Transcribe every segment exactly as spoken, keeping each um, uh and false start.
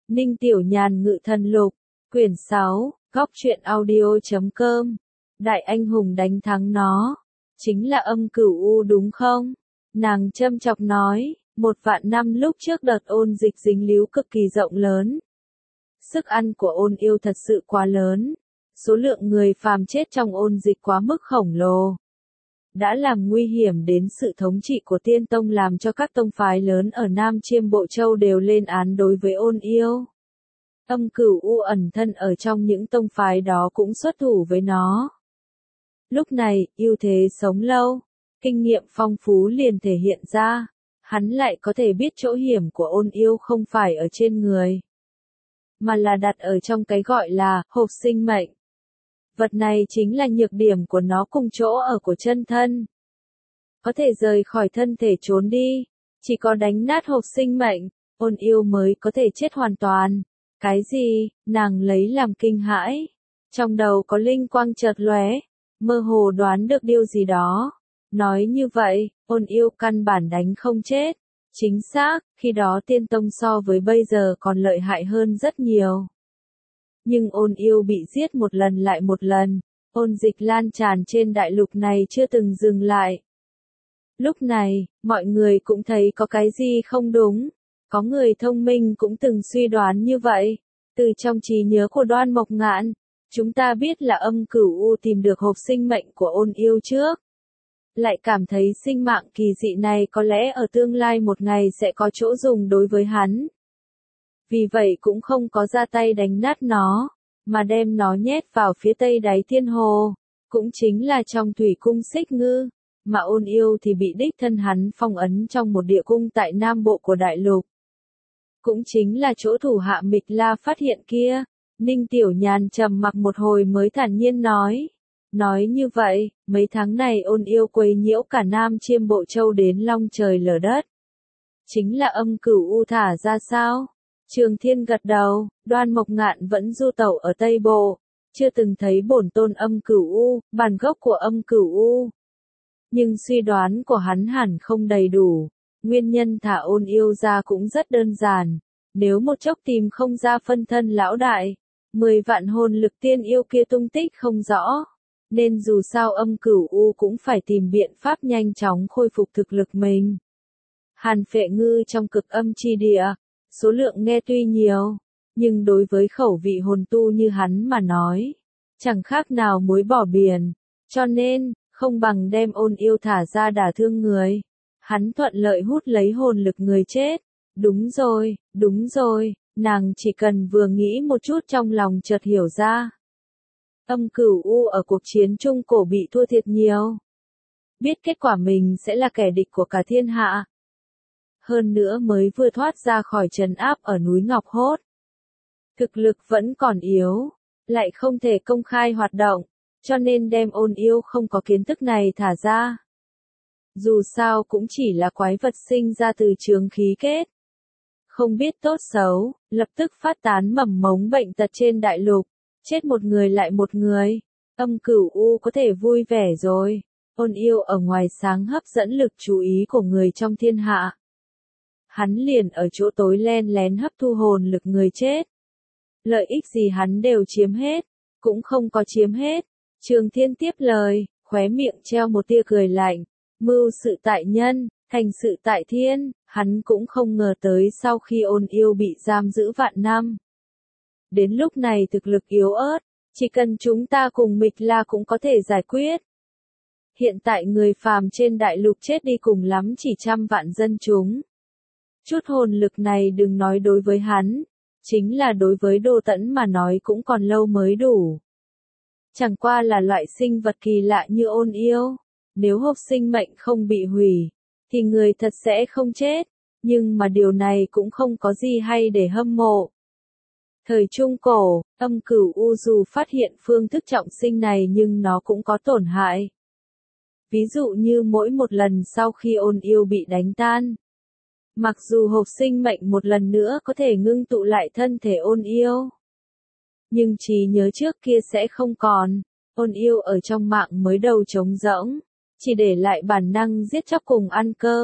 Ninh Tiểu Nhàn Ngự Thần Lục, quyển sáu, góc truyện audio.com. Đại anh hùng đánh thắng nó, chính là Âm Cửu U đúng không? Nàng châm chọc nói, một vạn năm lúc trước đợt ôn dịch dính líu cực kỳ rộng lớn. Sức ăn của ôn yêu thật sự quá lớn, số lượng người phàm chết trong ôn dịch quá mức khổng lồ. Đã làm nguy hiểm đến sự thống trị của Tiên Tông, làm cho các tông phái lớn ở Nam Chiêm Bộ Châu đều lên án đối với ôn yêu. Âm Cửu U ẩn thân ở trong những tông phái đó cũng xuất thủ với nó. Lúc này, ưu thế sống lâu, kinh nghiệm phong phú liền thể hiện ra, hắn lại có thể biết chỗ hiểm của ôn yêu không phải ở trên người, mà là đặt ở trong cái gọi là hộp sinh mệnh. Vật này chính là nhược điểm của nó cùng chỗ ở của chân thân. Có thể rời khỏi thân thể trốn đi, chỉ có đánh nát hộp sinh mệnh, ôn yêu mới có thể chết hoàn toàn. Cái gì? Nàng lấy làm kinh hãi. Trong đầu có linh quang chợt lóe, mơ hồ đoán được điều gì đó. Nói như vậy, ôn yêu căn bản đánh không chết. Chính xác, khi đó Tiên Tông so với bây giờ còn lợi hại hơn rất nhiều. Nhưng ôn yêu bị giết một lần lại một lần, ôn dịch lan tràn trên đại lục này chưa từng dừng lại. Lúc này, mọi người cũng thấy có cái gì không đúng, có người thông minh cũng từng suy đoán như vậy. Từ trong trí nhớ của Đoan Mộc Ngạn, chúng ta biết là Âm Cửu U tìm được hộp sinh mệnh của ôn yêu trước. Lại cảm thấy sinh mạng kỳ dị này có lẽ ở tương lai một ngày sẽ có chỗ dùng đối với hắn. Vì vậy cũng không có ra tay đánh nát nó, mà đem nó nhét vào phía tây đáy thiên hồ, cũng chính là trong thủy cung Xích Ngư, mà ôn yêu thì bị đích thân hắn phong ấn trong một địa cung tại nam bộ của đại lục. Cũng chính là chỗ thủ hạ Mịch La phát hiện kia. Ninh Tiểu Nhàn trầm mặc một hồi mới thản nhiên nói. Nói như vậy, mấy tháng này ôn yêu quấy nhiễu cả Nam Chiêm Bộ Châu đến long trời lở đất. Chính là Âm Cửu U thả ra sao? Trường Thiên gật đầu, Đoan Mộc Ngạn vẫn du tẩu ở Tây Bộ, chưa từng thấy bổn tôn Âm Cửu U, bản gốc của Âm Cửu U. Nhưng suy đoán của hắn hẳn không đầy đủ, nguyên nhân thả ôn yêu ra cũng rất đơn giản, nếu một chốc tìm không ra phân thân lão đại, mười vạn hồn lực tiên yêu kia tung tích không rõ, nên dù sao Âm Cửu U cũng phải tìm biện pháp nhanh chóng khôi phục thực lực mình. Hàn Phệ Ngư trong Cực Âm Chi Địa, số lượng nghe tuy nhiều, nhưng đối với khẩu vị hồn tu như hắn mà nói, chẳng khác nào muối bỏ biển, cho nên, không bằng đem ôn yêu thả ra đả thương người. Hắn thuận lợi hút lấy hồn lực người chết. Đúng rồi, đúng rồi, nàng chỉ cần vừa nghĩ một chút trong lòng chợt hiểu ra. Âm Cửu U ở cuộc chiến Trung Cổ bị thua thiệt nhiều. Biết kết quả mình sẽ là kẻ địch của cả thiên hạ. Hơn nữa mới vừa thoát ra khỏi trấn áp ở núi Ngọc Hốt. Thực lực vẫn còn yếu, lại không thể công khai hoạt động, cho nên đem ôn yêu không có kiến thức này thả ra. Dù sao cũng chỉ là quái vật sinh ra từ trường khí kết. Không biết tốt xấu, lập tức phát tán mầm mống bệnh tật trên đại lục, chết một người lại một người. Âm Cửu U có thể vui vẻ rồi, ôn yêu ở ngoài sáng hấp dẫn lực chú ý của người trong thiên hạ. Hắn liền ở chỗ tối len lén hấp thu hồn lực người chết. Lợi ích gì hắn đều chiếm hết, cũng không có chiếm hết. Trường Thiên tiếp lời, khóe miệng treo một tia cười lạnh. Mưu sự tại nhân, thành sự tại thiên, hắn cũng không ngờ tới sau khi ôn yêu bị giam giữ vạn năm. Đến lúc này thực lực yếu ớt, chỉ cần chúng ta cùng Mịch La cũng có thể giải quyết. Hiện tại người phàm trên đại lục chết đi cùng lắm chỉ trăm vạn dân chúng. Chút hồn lực này đừng nói đối với hắn, chính là đối với Đô Tẫn mà nói cũng còn lâu mới đủ. Chẳng qua là loại sinh vật kỳ lạ như ôn yêu. Nếu hộp sinh mệnh không bị hủy, thì người thật sẽ không chết, nhưng mà điều này cũng không có gì hay để hâm mộ. Thời Trung Cổ, Âm Cửu U dù phát hiện phương thức trọng sinh này nhưng nó cũng có tổn hại. Ví dụ như mỗi một lần sau khi ôn yêu bị đánh tan, mặc dù hộp sinh mệnh một lần nữa có thể ngưng tụ lại thân thể ôn yêu, nhưng trí nhớ trước kia sẽ không còn, ôn yêu ở trong mạng mới đầu trống rỗng. Chỉ để lại bản năng giết chóc cùng ăn cơm,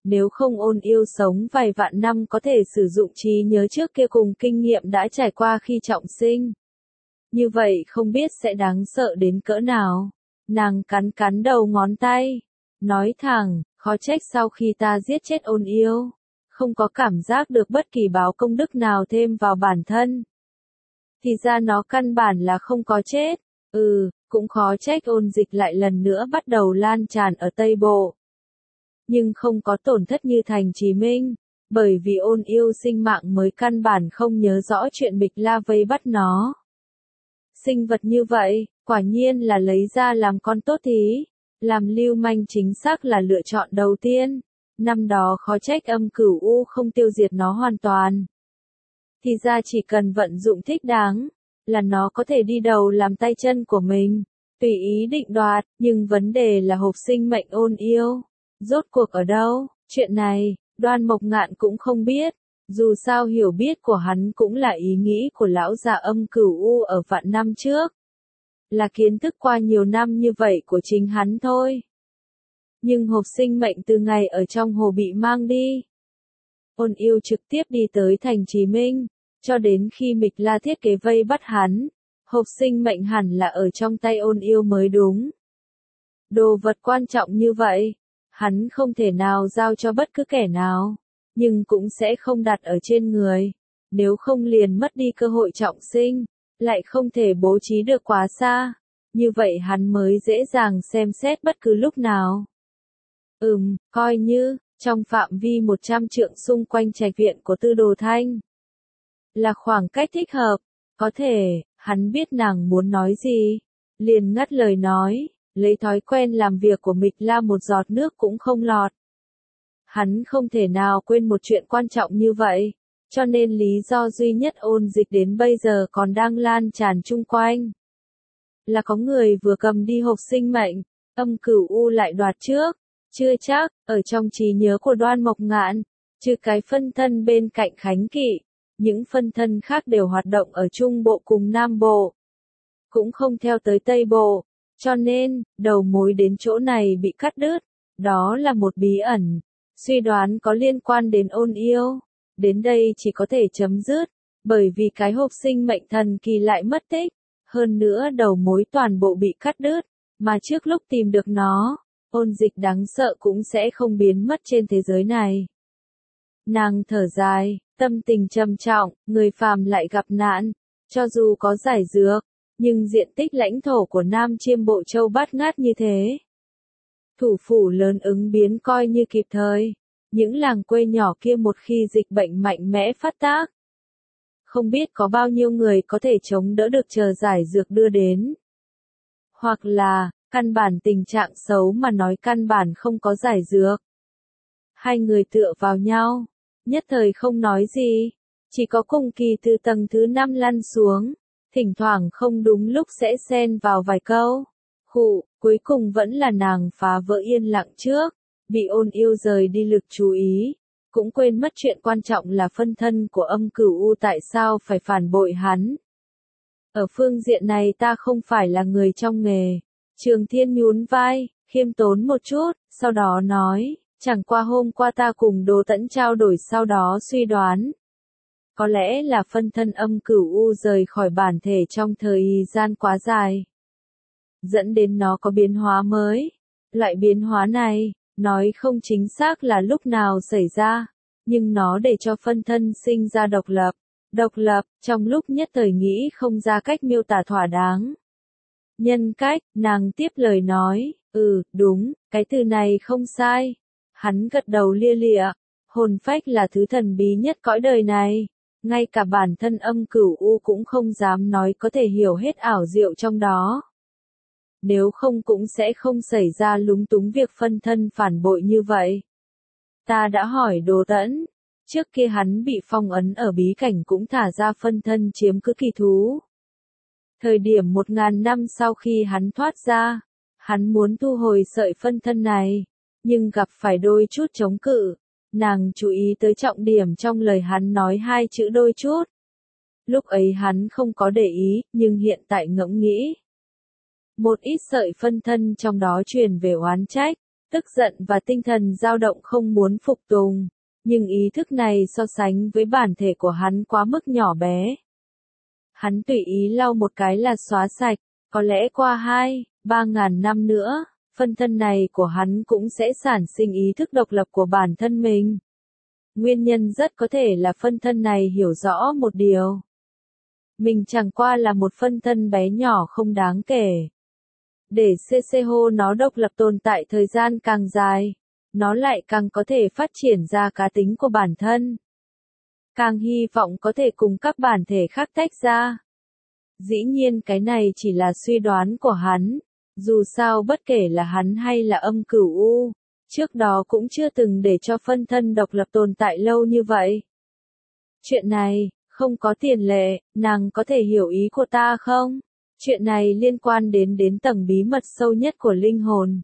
Nếu không ôn yêu sống vài vạn năm có thể sử dụng trí nhớ trước kia cùng kinh nghiệm đã trải qua khi trọng sinh. Như vậy không biết sẽ đáng sợ đến cỡ nào. Nàng cắn cắn đầu ngón tay. Nói thẳng, khó trách sau khi ta giết chết ôn yêu. Không có cảm giác được bất kỳ báo công đức nào thêm vào bản thân. Thì ra nó căn bản là không có chết. Ừ, cũng khó trách ôn dịch lại lần nữa bắt đầu lan tràn ở Tây Bộ. Nhưng không có tổn thất như Thành Chí Minh, bởi vì ôn yêu sinh mạng mới căn bản không nhớ rõ chuyện Mịch La vây bắt nó. Sinh vật như vậy, quả nhiên là lấy ra làm con tốt thí, làm lưu manh chính xác là lựa chọn đầu tiên. Năm đó khó trách Âm Cửu U không tiêu diệt nó hoàn toàn. Thì ra chỉ cần vận dụng thích đáng, là nó có thể đi đầu làm tay chân của mình, tùy ý định đoạt, nhưng vấn đề là hộp sinh mệnh ôn yêu. Rốt cuộc ở đâu? Chuyện này, Đoan Mộc Ngạn cũng không biết. Dù sao hiểu biết của hắn cũng là ý nghĩ của lão già Âm Cửu U ở vạn năm trước. Là kiến thức qua nhiều năm như vậy của chính hắn thôi. Nhưng hộp sinh mệnh từ ngày ở trong hồ bị mang đi. Ôn yêu trực tiếp đi tới Thành Chí Minh, cho đến khi Mịch La thiết kế vây bắt hắn. Hộp sinh mệnh hẳn là ở trong tay ôn yêu mới đúng. Đồ vật quan trọng như vậy, hắn không thể nào giao cho bất cứ kẻ nào, nhưng cũng sẽ không đặt ở trên người, nếu không liền mất đi cơ hội trọng sinh, lại không thể bố trí được quá xa, như vậy hắn mới dễ dàng xem xét bất cứ lúc nào. Ừm, coi như, trong phạm vi một trăm trượng xung quanh trạch viện của Tư Đồ Thanh, là khoảng cách thích hợp, có thể, hắn biết nàng muốn nói gì, liền ngắt lời nói. Lấy thói quen làm việc của Mịch La một giọt nước cũng không lọt. Hắn không thể nào quên một chuyện quan trọng như vậy, cho nên lý do duy nhất ôn dịch đến bây giờ còn đang lan tràn chung quanh. Là có người vừa cầm đi hộp sinh mệnh, Âm Cửu U lại đoạt trước, chưa chắc, ở trong trí nhớ của Đoan Mộc Ngạn, trừ cái phân thân bên cạnh Khánh Kỵ, những phân thân khác đều hoạt động ở Trung Bộ cùng Nam Bộ, cũng không theo tới Tây Bộ. Cho nên, đầu mối đến chỗ này bị cắt đứt, đó là một bí ẩn, suy đoán có liên quan đến ôn yêu, đến đây chỉ có thể chấm dứt, bởi vì cái hộp sinh mệnh thần kỳ lại mất tích, hơn nữa đầu mối toàn bộ bị cắt đứt, mà trước lúc tìm được nó, ôn dịch đáng sợ cũng sẽ không biến mất trên thế giới này. Nàng thở dài, tâm tình trầm trọng, người phàm lại gặp nạn, cho dù có giải dược, nhưng diện tích lãnh thổ của Nam Chiêm Bộ Châu bát ngát như thế. Thủ phủ lớn ứng biến coi như kịp thời, những làng quê nhỏ kia một khi dịch bệnh mạnh mẽ phát tác. Không biết có bao nhiêu người có thể chống đỡ được chờ giải dược đưa đến. Hoặc là, căn bản tình trạng xấu mà nói căn bản không có giải dược. Hai người tựa vào nhau, nhất thời không nói gì, chỉ có Cung Kỳ từ tầng thứ năm lăn xuống. Thỉnh thoảng không đúng lúc sẽ xen vào vài câu. Khụ, cuối cùng vẫn là nàng phá vỡ yên lặng trước, bị ôn yêu rời đi lực chú ý, cũng quên mất chuyện quan trọng là phân thân của Âm Cửu U tại sao phải phản bội hắn. Ở phương diện này ta không phải là người trong nghề. Trường Thiên nhún vai, khiêm tốn một chút, sau đó nói, chẳng qua hôm qua ta cùng Đỗ Tẫn trao đổi sau đó suy đoán. Có lẽ là phân thân Âm Cửu U rời khỏi bản thể trong thời gian quá dài, dẫn đến nó có biến hóa mới. Loại biến hóa này, nói không chính xác là lúc nào xảy ra, nhưng nó để cho phân thân sinh ra độc lập. Độc lập, trong lúc nhất thời nghĩ không ra cách miêu tả thỏa đáng. Nhân cách, nàng tiếp lời nói, ừ, đúng, cái từ này không sai. Hắn gật đầu lia lịa, hồn phách là thứ thần bí nhất cõi đời này. Ngay cả bản thân Âm Cửu U cũng không dám nói có thể hiểu hết ảo diệu trong đó. Nếu không cũng sẽ không xảy ra lúng túng việc phân thân phản bội như vậy. Ta đã hỏi Đỗ Tẫn, trước kia hắn bị phong ấn ở bí cảnh cũng thả ra phân thân chiếm cứ kỳ thú. Thời điểm một ngàn năm sau khi hắn thoát ra, hắn muốn thu hồi sợi phân thân này, nhưng gặp phải đôi chút chống cự. Nàng chú ý tới trọng điểm trong lời hắn nói hai chữ đôi chút. Lúc ấy hắn không có để ý, nhưng hiện tại ngẫm nghĩ. Một ít sợi phân thân trong đó truyền về oán trách, tức giận và tinh thần dao động không muốn phục tùng, nhưng ý thức này so sánh với bản thể của hắn quá mức nhỏ bé. Hắn tùy ý lau một cái là xóa sạch, có lẽ qua hai, ba ngàn năm nữa, phân thân này của hắn cũng sẽ sản sinh ý thức độc lập của bản thân mình. Nguyên nhân rất có thể là phân thân này hiểu rõ một điều. Mình chẳng qua là một phân thân bé nhỏ không đáng kể. Để xê xê hô nó độc lập tồn tại thời gian càng dài, nó lại càng có thể phát triển ra cá tính của bản thân. Càng hy vọng có thể cùng các bản thể khác tách ra. Dĩ nhiên cái này chỉ là suy đoán của hắn, dù sao bất kể là hắn hay là âm cửu u, trước đó cũng chưa từng để cho phân thân độc lập tồn tại lâu như vậy. Chuyện này, không có tiền lệ, nàng có thể hiểu ý của ta không? Chuyện này liên quan đến đến tầng bí mật sâu nhất của linh hồn.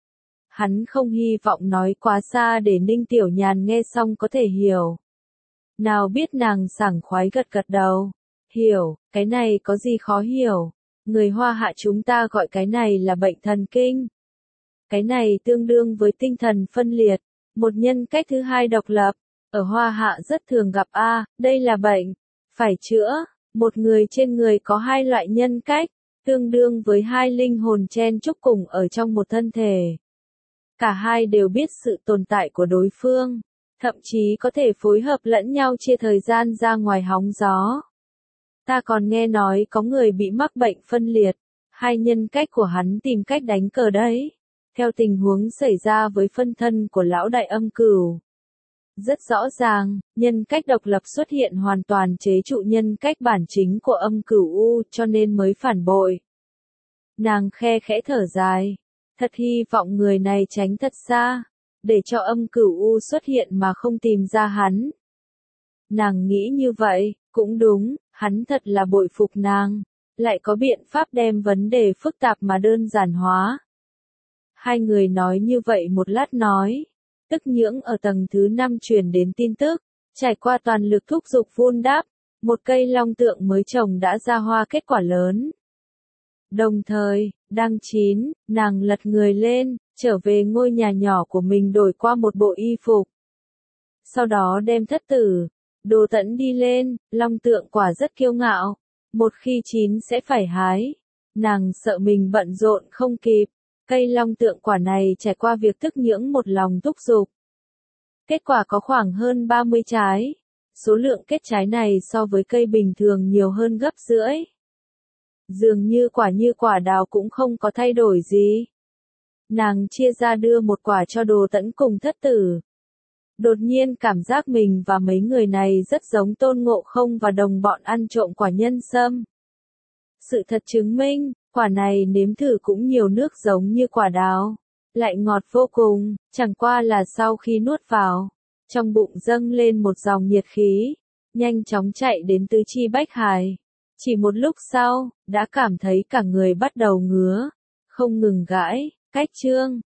Hắn không hy vọng nói quá xa để Ninh Tiểu Nhàn nghe xong có thể hiểu. Nào biết nàng sảng khoái gật gật đầu. Hiểu, cái này có gì khó hiểu. Người Hoa Hạ chúng ta gọi cái này là bệnh thần kinh. Cái này tương đương với tinh thần phân liệt, một nhân cách thứ hai độc lập. Ở Hoa Hạ rất thường gặp a, đây là bệnh, phải chữa. Một người trên người có hai loại nhân cách, tương đương với hai linh hồn chen chúc cùng ở trong một thân thể. Cả hai đều biết sự tồn tại của đối phương, thậm chí có thể phối hợp lẫn nhau chia thời gian ra ngoài hóng gió. Ta còn nghe nói có người bị mắc bệnh phân liệt, hai nhân cách của hắn tìm cách đánh cờ đấy. Theo tình huống xảy ra với phân thân của lão đại âm cửu. Rất rõ ràng, nhân cách độc lập xuất hiện hoàn toàn chế trụ nhân cách bản chính của âm cửu u cho nên mới phản bội. Nàng khe khẽ thở dài. Thật hy vọng người này tránh thật xa, để cho âm cửu u xuất hiện mà không tìm ra hắn. Nàng nghĩ như vậy, cũng đúng, hắn thật là bội phục nàng, lại có biện pháp đem vấn đề phức tạp mà đơn giản hóa. Hai người nói như vậy một lát nói, tức nhưỡng ở tầng thứ năm truyền đến tin tức, trải qua toàn lực thúc giục vun đắp, một cây long tượng mới trồng đã ra hoa kết quả lớn. Đồng thời, đang chín, nàng lật người lên, trở về ngôi nhà nhỏ của mình đổi qua một bộ y phục. Sau đó đem thất tử, Đồ Tẫn đi lên, long tượng quả rất kiêu ngạo, một khi chín sẽ phải hái. Nàng sợ mình bận rộn không kịp, cây long tượng quả này trải qua việc thức nhưỡng một lòng thúc giục. Kết quả có khoảng hơn ba mươi trái, số lượng kết trái này so với cây bình thường nhiều hơn gấp rưỡi. Dường như quả như quả đào cũng không có thay đổi gì. Nàng chia ra đưa một quả cho Đồ Tẫn cùng thất tử. Đột nhiên cảm giác mình và mấy người này rất giống Tôn Ngộ Không và đồng bọn ăn trộm quả nhân sâm. Sự thật chứng minh, quả này nếm thử cũng nhiều nước giống như quả đào, lại ngọt vô cùng, chẳng qua là sau khi nuốt vào, trong bụng dâng lên một dòng nhiệt khí, nhanh chóng chạy đến tứ chi bách hải. Chỉ một lúc sau, đã cảm thấy cả người bắt đầu ngứa, không ngừng gãi, cách chương.